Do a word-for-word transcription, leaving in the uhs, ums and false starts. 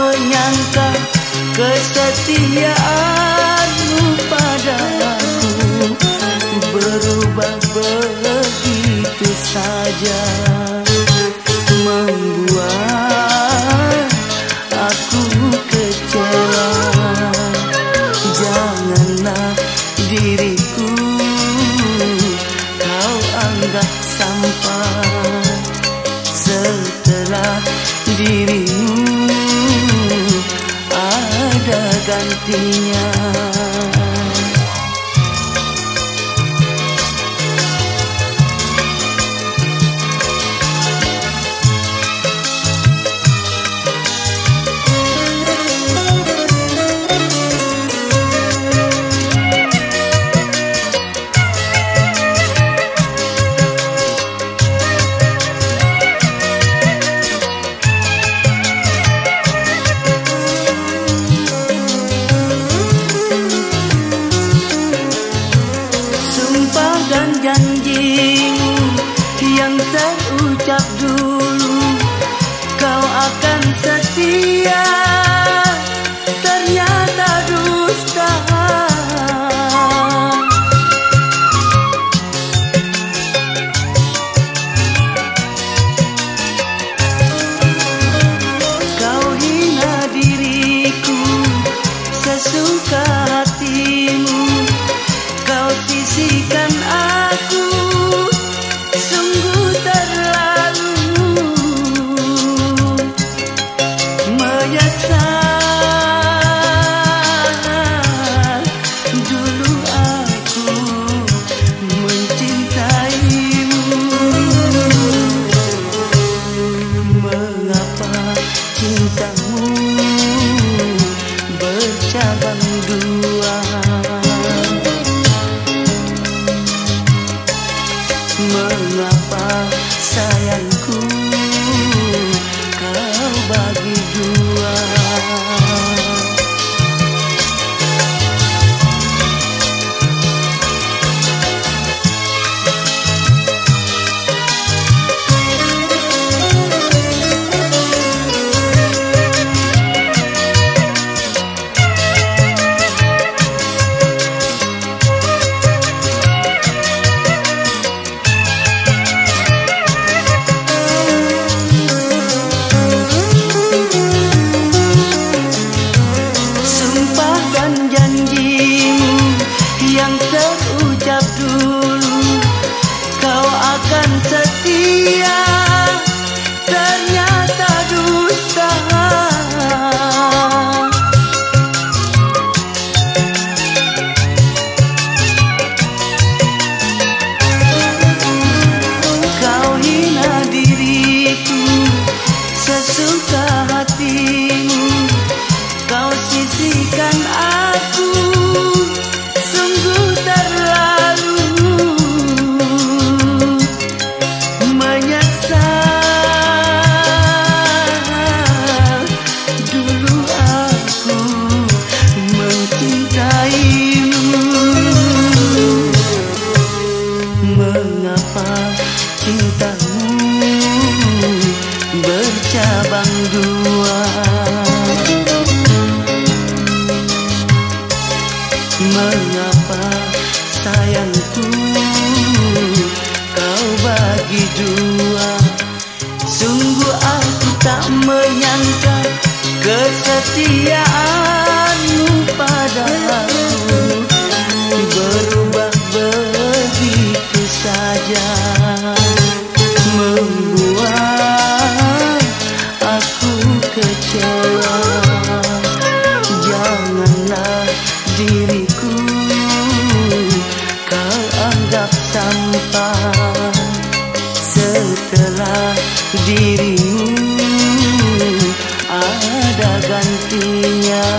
menyangka kesetiaanmu padaku berubah begitu saja, membuat aku kecewa. Janganlah diriku kau anggap sampah, setelah dirimu ada gantinya. Janjimu yang terucap dulu, kau akan setia, ternyata dusta. Kau hina diriku sesuka hatimu, kau sisihkan aku, sungguh terlalu. Menyesal dulu aku mencintaimu. Mengapa cintamu bercabang dua? Mengapa sayangku kau bagi dua? Yang terucap dulu, kau akan setia, ternyata dusta. Kau hina diriku sesuka hatimu, kau sisihkan aku, sungguh terlalu. Menyesal dulu aku mencintaimu. Mengapa cintamu bercabang dua? Mengapa sayangku kau bagi dua? Sungguh aku tak menyangka kesetiaanmu padaku berubah begitu saja, membuat aku kecewa. Janganlah diriku kau anggap sampah, setelah dirimu ada gantinya.